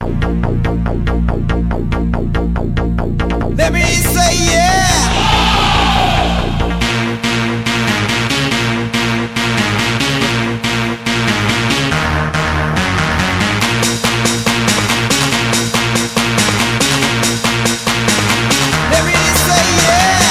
Let me say yeah. Let me say yeah.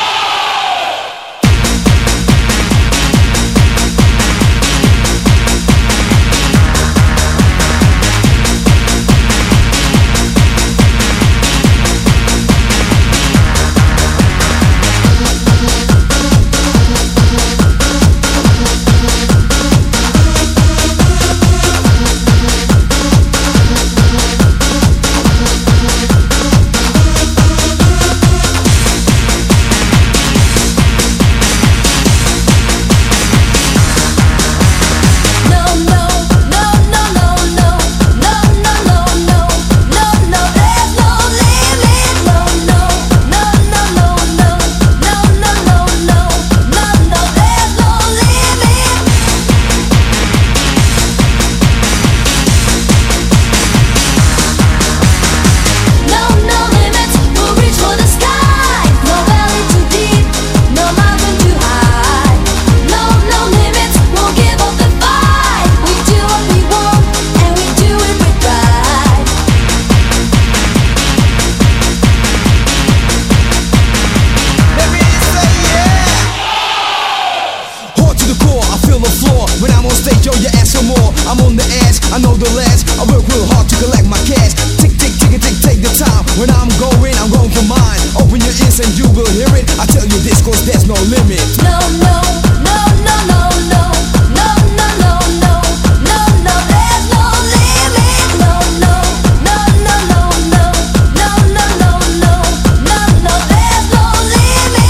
When I'm on stage, yo, you ask for more. I'm on the edge, I know the last. I work real hard to collect my cash. Tick, tick, tick, tick, take the time. When I'm going for mine. Open your ears and you will hear it. I tell you this, cause there's no limit. No, no, no, no, no, no. No, no, no, no. No, no, there's no limit. No, no, no, no, no, no. No, no, no, no. No, no, there's no limit.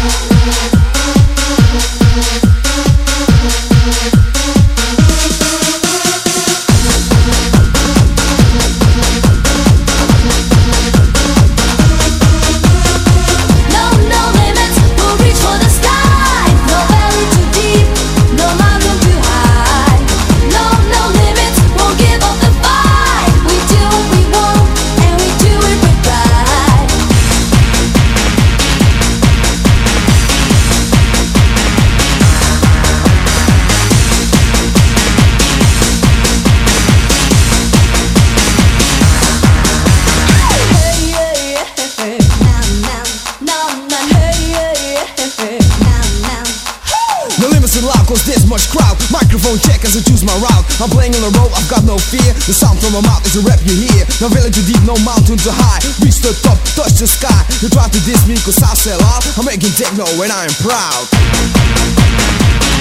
Cause there's much crowd. Microphone check as I choose my route. I'm playing on the road, I've got no fear. The sound from my mouth is a rap you hear. No valley too deep, no mountain too high. Reach the top, touch the sky. You try to diss me cause I sell out. I'm making techno when I am proud.